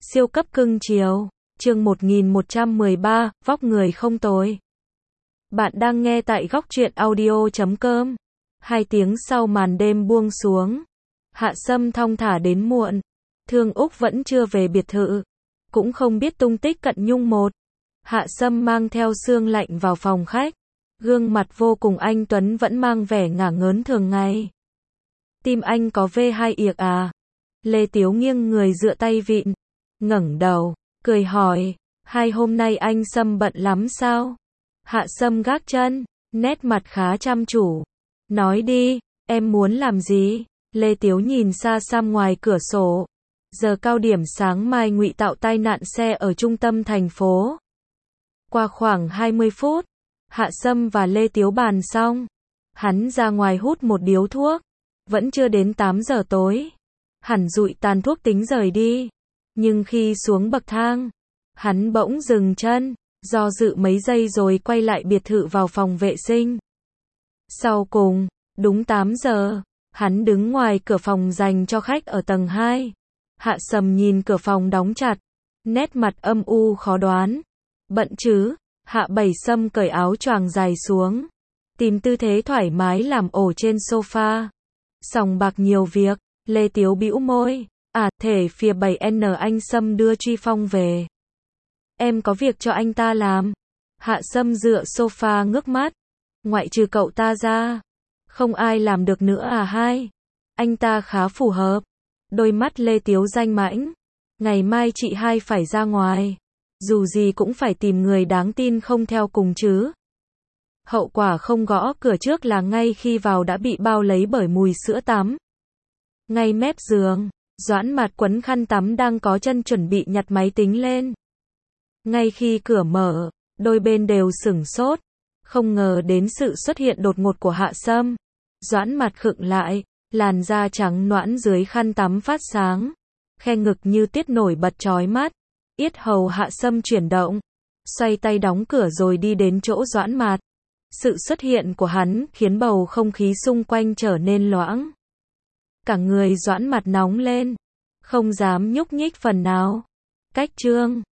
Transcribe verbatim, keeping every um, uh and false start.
Siêu cấp cưng chiều. Chương một nghìn một trăm mười ba, vóc người không tồi. Bạn đang nghe tại góc truyện audio chấm com. Hai tiếng sau màn đêm buông xuống. Hạ Sâm thong thả đến muộn. Thương Úc vẫn chưa về biệt thự. Cũng không biết tung tích Cận Nhung một. Hạ Sâm mang theo sương lạnh vào phòng khách. Gương mặt vô cùng anh tuấn vẫn mang vẻ ngả ngớn thường ngày. Tim anh có vê hai yệc à? Lê Tiếu nghiêng người dựa tay vịn. Ngẩng đầu, cười hỏi, hai hôm nay anh Sâm bận lắm sao? Hạ Sâm gác chân, nét mặt khá chăm chủ. Nói đi, em muốn làm gì? Lê Tiếu nhìn xa xăm ngoài cửa sổ. Giờ cao điểm sáng mai ngụy tạo tai nạn xe ở trung tâm thành phố. Qua khoảng hai mươi phút, Hạ Sâm và Lê Tiếu bàn xong. Hắn ra ngoài hút một điếu thuốc. Vẫn chưa đến tám giờ tối. Hẳn dụi tàn thuốc tính rời đi. Nhưng khi xuống bậc thang, hắn bỗng dừng chân, do dự mấy giây rồi quay lại biệt thự vào phòng vệ sinh. Sau cùng, đúng tám giờ, hắn đứng ngoài cửa phòng dành cho khách ở tầng hai. Hạ Sâm nhìn cửa phòng đóng chặt, nét mặt âm u khó đoán. Bận chứ? Hạ Bảy Sâm cởi áo choàng dài xuống, tìm tư thế thoải mái làm ổ trên sofa. Sòng bạc nhiều việc, Lê Tiếu bĩu môi. À, thể phía bảy N anh Sâm đưa Truy Phong về. Em có việc cho anh ta làm. Hạ Sâm dựa sofa ngước mắt. Ngoại trừ cậu ta ra, không ai làm được nữa à hai? Anh ta khá phù hợp. Đôi mắt Lê Tiếu danh mãnh. Ngày mai chị hai phải ra ngoài. Dù gì cũng phải tìm người đáng tin không theo cùng chứ. Hậu quả không gõ cửa trước là ngay khi vào đã bị bao lấy bởi mùi sữa tắm. Ngay mép giường, Doãn Mạt quấn khăn tắm đang có chân chuẩn bị nhặt máy tính lên. Ngay khi cửa mở, đôi bên đều sửng sốt, không ngờ đến sự xuất hiện đột ngột của Hạ Sâm. Doãn Mạt khựng lại, làn da trắng nõn dưới khăn tắm phát sáng, khe ngực như tiết nổi bật chói mắt. Yết hầu Hạ Sâm chuyển động, xoay tay đóng cửa rồi đi đến chỗ Doãn Mạt. Sự xuất hiện của hắn khiến bầu không khí xung quanh trở nên loãng. Cả người Doãn Mạt nóng lên, không dám nhúc nhích phần nào. Cách chương